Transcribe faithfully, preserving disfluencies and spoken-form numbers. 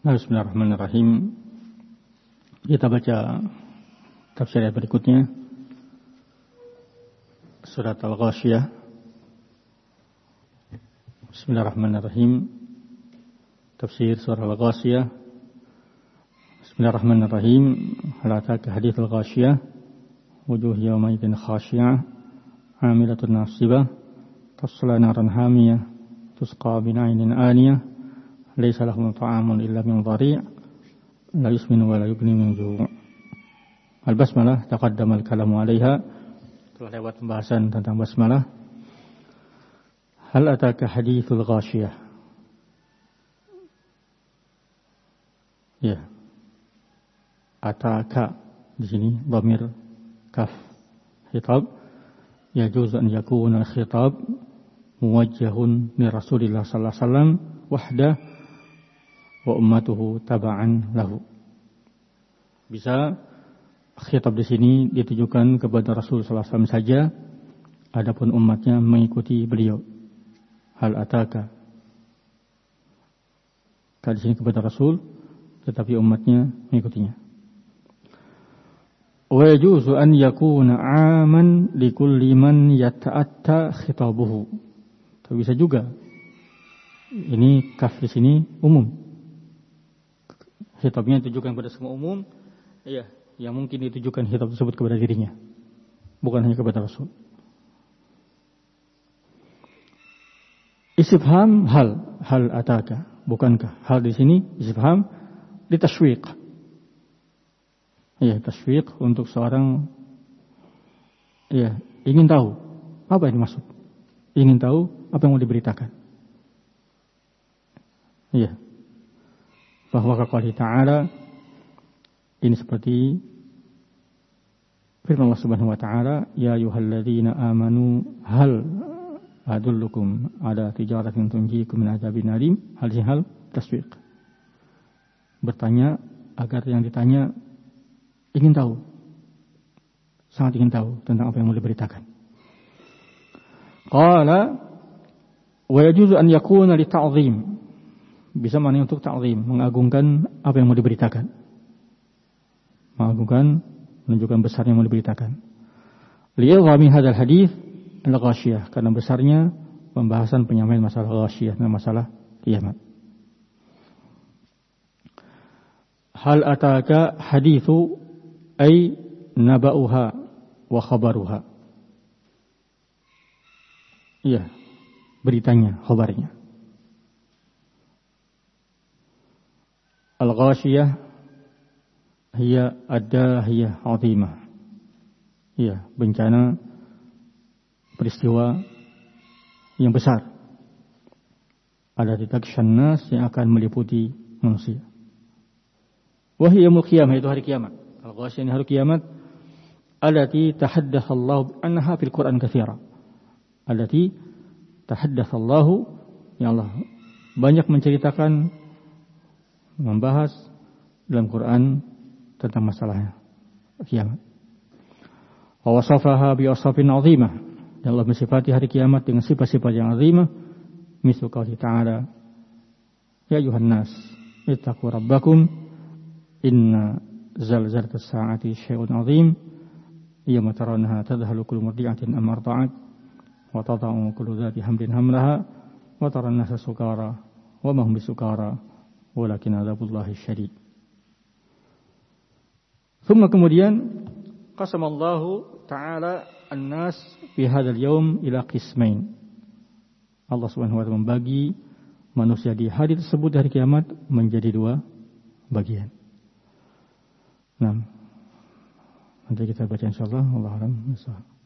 Bismillahirrahmanirrahim. Kita baca tafsir ayat berikutnya. Surat Al-Ghashiyah. Bismillahirrahmanirrahim. Tafsir surah Al-Ghashiyah. Bismillahirrahmanirrahim. Hal ataka hadithul ghashiyah. Wujuh yawma idin khashiyah. Amilatun nasibah. Tasla naran hamiyah. Tusqa min ainin aniyah. Laisa lahum ta'amun illa min dhari'. La yusminu wa la yughni min ju'. Al-basmalah taqaddama al-kalamu 'alaiha. Telah lewat pembahasan tentang basmalah. Hal ataka hadithul ghashiyah. Ya. Ataka di sini dhamir kaf khitab. Yajuz an yakuna al-khitab muwajjahun li Rasulillah sallallahu alaihi wasallam wahdah wa ummatuhu taba'an lahu. Bisa khitab di sini ditujukan kepada Rasul sallallahu alaihi wasallam saja, adapun umatnya mengikuti beliau. Hal ataka. Kali sini kepada Rasul, tetapi umatnya mengikutinya. Wa yajuzu an yakuna 'aman likulli man yata'atta khitabuhu. Tapi bisa juga ini kaf di sini umum. Khitabnya ditujukan kepada semua umum, iya, yang mungkin ditujukan khitab tersebut kepada dirinya, bukan hanya kepada Rasul. Istifham hal, hal ataka, bukankah? Hal di sini istifham ditashwiq. Iya, tashwiq untuk seorang, iya, ingin tahu apa yang dimaksud, ingin tahu apa yang mau diberitakan. Iya. Bahwa kaqali ta'ala ini seperti firman Allah Subhanahu wa taala, ya ayyuhalladzina amanu hal adullukum ala tijaratin tunjikum min adzabin alim. Hal ini hal taswiq. Bertanya agar yang ditanya ingin tahu, sangat ingin tahu tentang apa yang mau diberitakan. Qala wa yajuzu an yakuna li ta'zim. Bisa maknanya untuk ta'zim, mengagungkan apa yang mau diberitakan. Mengagungkan, menunjukkan besarnya yang mau diberitakan. Li'idhami hadzal hadits al-ghashiyah, karena besarnya pembahasan penyampaian masalah ghashiyah, masalah kiamat. Hal ataka hadithu ay naba'uha wa khabaruha. Iya, beritanya, khabarnya. Al-Ghashiyah hiya ad-dahiyah 'azimah. Iya, bencana peristiwa yang besar. Ada takshan nas yang akan meliputi manusia. Wa hiya yaumul qiyamah, itu hari kiamat. Al-Ghashiyah ini hari kiamat. Allati tahaddatha Allah anha fil Qur'an katsira. Allati tahaddatha Allah, ya Allah banyak menceritakan, membahas dalam Quran tentang masalahnya kiamat. Wa wasafaha bi wasfin 'azimah. Dan Allah mensifati hari kiamat dengan sifat-sifat yang azimah. Misal qauli ta'ala, ya ayuhan nas ittaqu rabbakum inna zalzalatas sa'ati syai'un 'azim yawma tarawnaha tadhhalu kullu murdi'atin amma arda'at wa tada'u kullu dhati hamlin hamlaha wa taran nasa sukara wa ma hum bisukara walakin adzabullahi syadid. Thumma kemudian qasamallahu ta'ala an-nas fi hadzal yaum ila qismain. Allah Subhanahu wa taala membagi manusia di hari tersebut, hari kiamat, menjadi dua bagian. Nah, nanti kita baca insyaallah. Wallahu a'lam bishawab.